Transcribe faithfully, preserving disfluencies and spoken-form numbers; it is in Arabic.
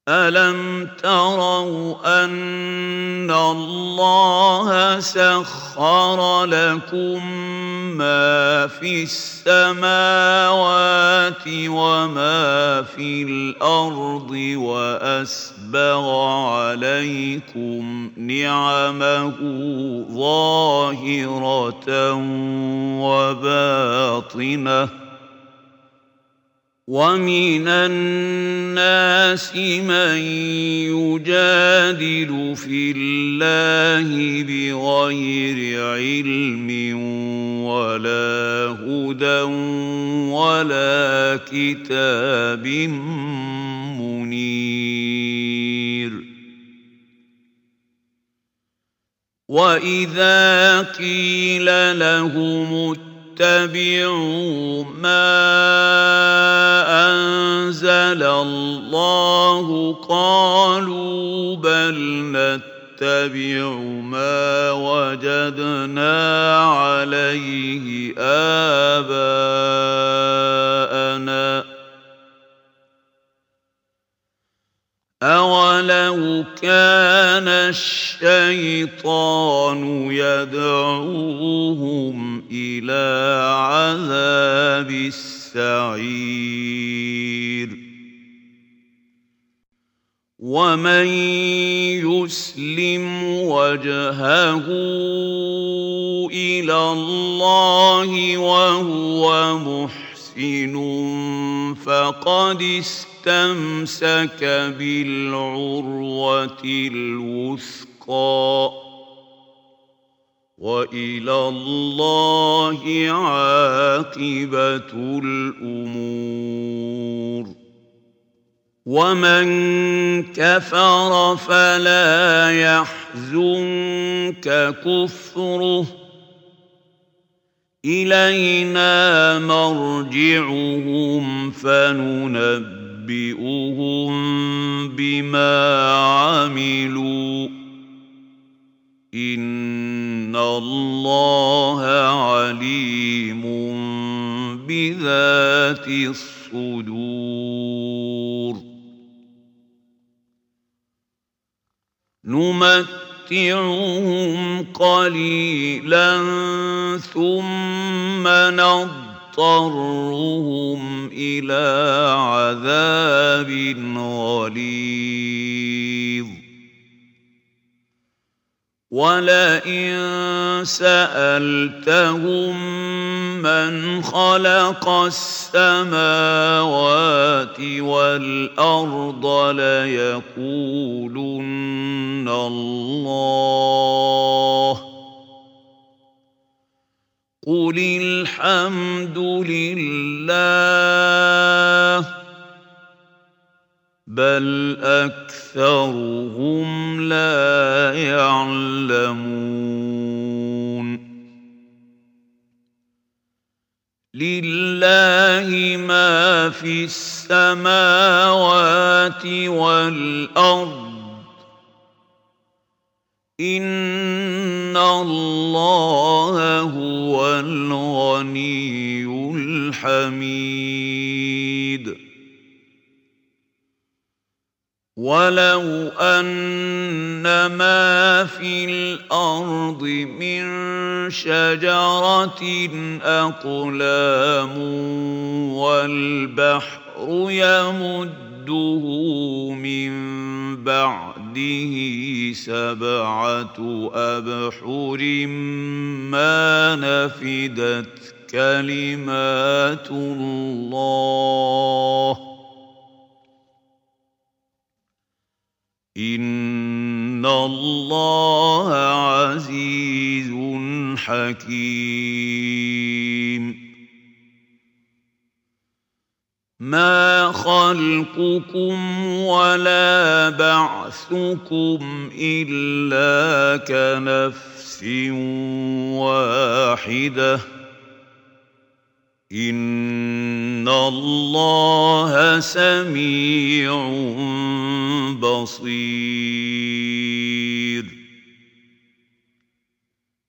أَلَمْ تَرَوْا أَنَّ اللَّهَ سَخَّرَ لَكُم مَّا فِي السَّمَاوَاتِ وَمَا فِي الْأَرْضِ وَأَسْبَغَ عَلَيْكُمْ نِعَمَهُ ظَاهِرَةً وَبَاطِنَةً ۗ وَمِنَ النَّاسِ مَن يُجَادِلُ فِي اللَّهِ بِغَيْرِ عِلْمٍ وَلَا هُدًى وَلَا كِتَابٍ مُّنِيرٍ. وَإِذَا قِيلَ لَهُمُ اتَّبِعُوا مَا أَنزَلَ اللَّهُ قَالُوا بَلْ نَتَّبِعُ مَا وَجَدْنَا عَلَيْهِ آبَاءَنَا ۚ أَوَلَوْ كَانَ الشَّيْطَانُ يَدْعُوهُمْ إِلَىٰ عَذَابِ السَّعِيرِ. وَمَن يُسْلِمْ وَجْهَهُ إِلَى اللَّهِ وَهُوَ مُحْسِنٌ فَقَدِ اسْتَمْسَكَ بِالْعُرْوَةِ الْوُثْقَىٰ ۗ وَإِلَى اللَّهِ عَاقِبَةُ الْأُمُورِ. وَمَن كَفَرَ فَلَا يَحْزُنكَ كُفْرُهُ ۚ إِلَيْنَا مَرْجِعُهُمْ فَنُنَبِّئُهُم بِمَا عَمِلُوا ۚ إِنَّ اللَّهَ عَلِيمٌ بِذَاتِ الصُّدُورِ. نُمَتِّعُهُمْ قَلِيلًا ثُمَّ نَضْطَرُّهُمْ إِلَىٰ عَذَابٍ غَلِيظٍ. وَلَئِن سَأَلْتَهُم مَّنْ خَلَقَ السَّمَاوَاتِ وَالْأَرْضَ لَيَقُولُنَّ اللَّهُ ۚ قُلِ الْحَمْدُ لِلَّهِ ۚ بَلْ أَكْثَرُهُمْ لَا يَعْلَمُونَ. لِلَّهِ مَا فِي السَّمَاوَاتِ وَالْأَرْضِ ۚ إِنَّ اللَّهَ هُوَ الْغَنِيُّ الْحَمِيدُ. وَلَوْ أَنَّ مَا فِي الْأَرْضِ مِن شَجَرَةٍ أَقْلَامٌ وَالْبَحْرُ يَمُدُّهُ مِن بَعْدِهِ سَبْعَةُ أَبْحُرٍ مَّا نَفِدَتْ كَلِمَاتُ اللَّهِ ۗ إِنَّ اللَّهَ عَزِيزٌ حَكِيمٌ. مَا خَلْقُكُمْ وَلَا بَعْثُكُمْ إِلَّا كَنَفْسٍ وَاحِدَةٍ ۗ إِنَّ اللَّهَ سَمِيعٌ بَصِيرٌ.